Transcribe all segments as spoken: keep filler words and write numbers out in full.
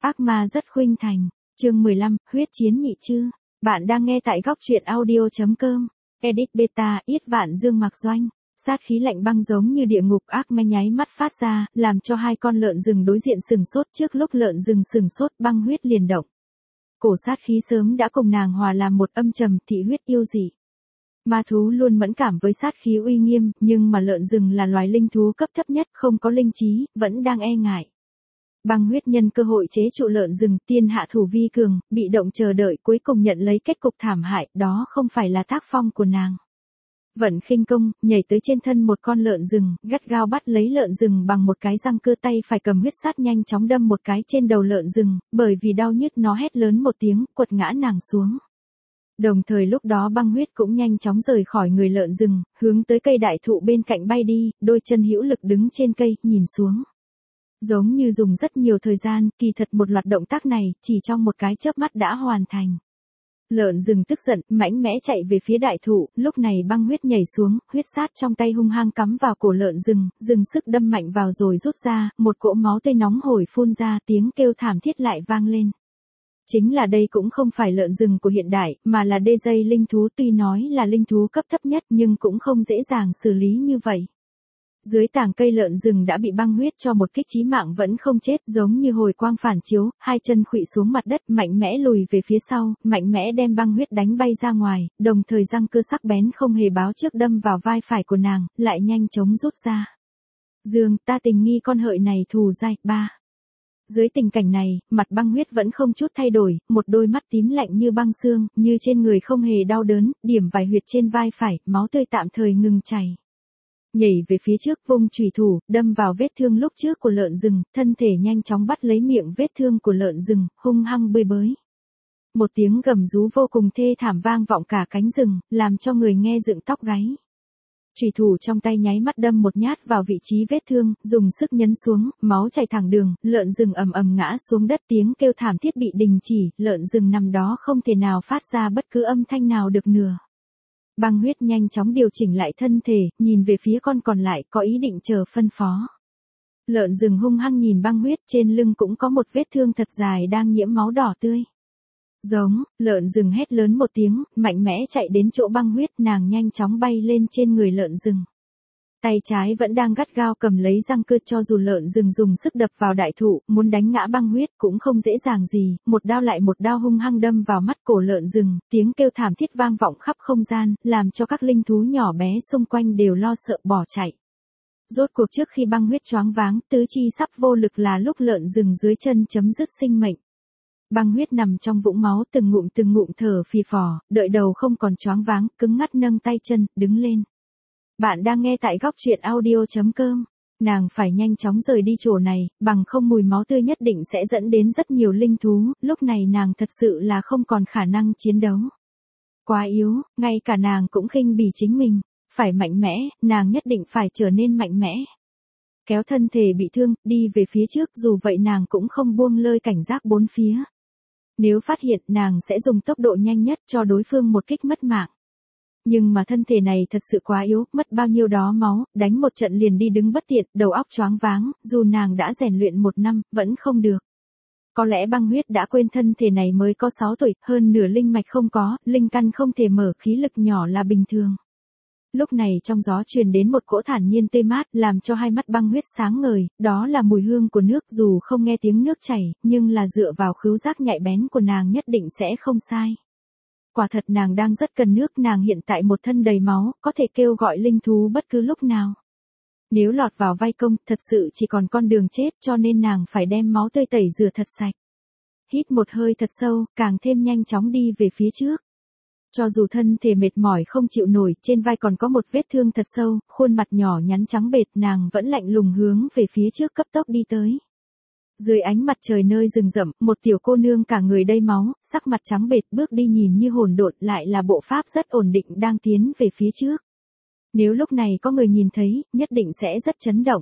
Ác ma rất khuynh thành. Chương mười lăm, huyết chiến nhị chư. Bạn đang nghe tại góc truyện audio.com. Edit beta, Yết Vạn Dương Mạc Doanh. Sát khí lạnh băng giống như địa ngục ác ma nháy mắt phát ra, làm cho hai con lợn rừng đối diện sừng sốt. Trước lúc lợn rừng sừng sốt, băng huyết liền động. Cổ sát khí sớm đã cùng nàng hòa làm một âm trầm, thị huyết yêu dị. Ma thú luôn mẫn cảm với sát khí uy nghiêm, nhưng mà lợn rừng là loài linh thú cấp thấp nhất, không có linh trí, vẫn đang e ngại. Băng huyết nhân cơ hội chế trụ lợn rừng, tiên hạ thủ vi cường, bị động chờ đợi, cuối cùng nhận lấy kết cục thảm hại, đó không phải là tác phong của nàng. Vận khinh công, nhảy tới trên thân một con lợn rừng, gắt gao bắt lấy lợn rừng bằng một cái răng cưa, tay phải cầm huyết sát nhanh chóng đâm một cái trên đầu lợn rừng, bởi vì đau nhức nó hét lớn một tiếng, quật ngã nàng xuống. Đồng thời lúc đó băng huyết cũng nhanh chóng rời khỏi người lợn rừng, hướng tới cây đại thụ bên cạnh bay đi, đôi chân hữu lực đứng trên cây, nhìn xuống. Giống như dùng rất nhiều thời gian, kỳ thật một loạt động tác này, chỉ trong một cái chớp mắt đã hoàn thành. Lợn rừng tức giận, mãnh mẽ chạy về phía đại thụ, lúc này băng huyết nhảy xuống, huyết sát trong tay hung hăng cắm vào cổ lợn rừng, dừng sức đâm mạnh vào rồi rút ra, một cỗ máu tươi nóng hổi phun ra, tiếng kêu thảm thiết lại vang lên. Chính là đây cũng không phải lợn rừng của hiện đại, mà là đê dây linh thú, tuy nói là linh thú cấp thấp nhất nhưng cũng không dễ dàng xử lý như vậy. Dưới tảng cây lợn rừng đã bị băng huyết cho một kích chí mạng vẫn không chết, giống như hồi quang phản chiếu, hai chân khuỵu xuống mặt đất, mạnh mẽ lùi về phía sau, mạnh mẽ đem băng huyết đánh bay ra ngoài, đồng thời răng cưa sắc bén không hề báo trước đâm vào vai phải của nàng, lại nhanh chóng rút ra. Dương, ta tình nghi con hợi này thù dai, ba. Dưới tình cảnh này, mặt băng huyết vẫn không chút thay đổi, một đôi mắt tím lạnh như băng xương, như trên người không hề đau đớn, điểm vài huyệt trên vai phải, máu tươi tạm thời ngừng chảy. Nhảy về phía trước, vung chùy thủ, đâm vào vết thương lúc trước của lợn rừng, thân thể nhanh chóng bắt lấy miệng vết thương của lợn rừng, hung hăng bơi bới. Một tiếng gầm rú vô cùng thê thảm vang vọng cả cánh rừng, làm cho người nghe dựng tóc gáy. Chùy thủ trong tay nháy mắt đâm một nhát vào vị trí vết thương, dùng sức nhấn xuống, máu chảy thẳng đường, lợn rừng ầm ầm ngã xuống đất, tiếng kêu thảm thiết bị đình chỉ, lợn rừng nằm đó không thể nào phát ra bất cứ âm thanh nào được nửa. Băng huyết nhanh chóng điều chỉnh lại thân thể, nhìn về phía con còn lại, có ý định chờ phân phó. Lợn rừng hung hăng nhìn băng huyết, trên lưng cũng có một vết thương thật dài đang nhiễm máu đỏ tươi. Giống, lợn rừng hét lớn một tiếng, mạnh mẽ chạy đến chỗ băng huyết, nàng nhanh chóng bay lên trên người lợn rừng. Tay trái vẫn đang gắt gao cầm lấy răng cưa, cho dù lợn rừng dùng sức đập vào đại thụ, muốn đánh ngã băng huyết cũng không dễ dàng gì, một đao lại một đao hung hăng đâm vào mắt cổ lợn rừng, tiếng kêu thảm thiết vang vọng khắp không gian, làm cho các linh thú nhỏ bé xung quanh đều lo sợ bỏ chạy. Rốt cuộc trước khi băng huyết choáng váng, tứ chi sắp vô lực là lúc lợn rừng dưới chân chấm dứt sinh mệnh. Băng huyết nằm trong vũng máu, từng ngụm từng ngụm thở phì phò, đợi đầu không còn choáng váng, cứng ngắt nâng tay chân, đứng lên. Bạn đang nghe tại góc truyện audio.com. Nàng phải nhanh chóng rời đi chỗ này, bằng không mùi máu tươi nhất định sẽ dẫn đến rất nhiều linh thú, lúc này nàng thật sự là không còn khả năng chiến đấu. Quá yếu, ngay cả nàng cũng khinh bỉ chính mình, phải mạnh mẽ, nàng nhất định phải trở nên mạnh mẽ. Kéo thân thể bị thương, đi về phía trước, dù vậy nàng cũng không buông lơi cảnh giác bốn phía. Nếu phát hiện, nàng sẽ dùng tốc độ nhanh nhất cho đối phương một kích mất mạng. Nhưng mà thân thể này thật sự quá yếu, mất bao nhiêu đó máu, đánh một trận liền đi đứng bất tiện, đầu óc choáng váng, dù nàng đã rèn luyện một năm, vẫn không được. Có lẽ băng huyết đã quên thân thể này mới có sáu tuổi, hơn nửa linh mạch không có, linh căn không thể mở, khí lực nhỏ là bình thường. Lúc này trong gió truyền đến một cỗ thản nhiên tê mát, làm cho hai mắt băng huyết sáng ngời, đó là mùi hương của nước, dù không nghe tiếng nước chảy, nhưng là dựa vào khứu giác nhạy bén của nàng nhất định sẽ không sai. Quả thật nàng đang rất cần nước, nàng hiện tại một thân đầy máu, có thể kêu gọi linh thú bất cứ lúc nào. Nếu lọt vào vây công, thật sự chỉ còn con đường chết, cho nên nàng phải đem máu tươi tẩy rửa thật sạch. Hít một hơi thật sâu, càng thêm nhanh chóng đi về phía trước. Cho dù thân thể mệt mỏi không chịu nổi, trên vai còn có một vết thương thật sâu, khuôn mặt nhỏ nhắn trắng bệch, nàng vẫn lạnh lùng hướng về phía trước cấp tốc đi tới. Dưới ánh mặt trời nơi rừng rậm, một tiểu cô nương cả người đầy máu, sắc mặt trắng bệch, bước đi nhìn như hỗn độn, lại là bộ pháp rất ổn định đang tiến về phía trước. Nếu lúc này có người nhìn thấy, nhất định sẽ rất chấn động.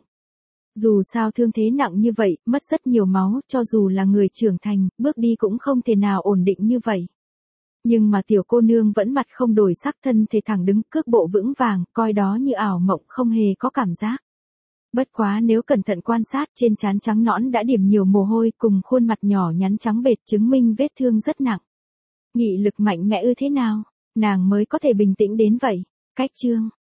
Dù sao thương thế nặng như vậy, mất rất nhiều máu, cho dù là người trưởng thành, bước đi cũng không thể nào ổn định như vậy. Nhưng mà tiểu cô nương vẫn mặt không đổi sắc, thân thể thẳng đứng, cước bộ vững vàng, coi đó như ảo mộng, không hề có cảm giác. Bất quá nếu cẩn thận quan sát trên trán trắng nõn đã điểm nhiều mồ hôi cùng khuôn mặt nhỏ nhắn trắng bệch chứng minh vết thương rất nặng. Nghị lực mạnh mẽ ư thế nào, nàng mới có thể bình tĩnh đến vậy. Cách chương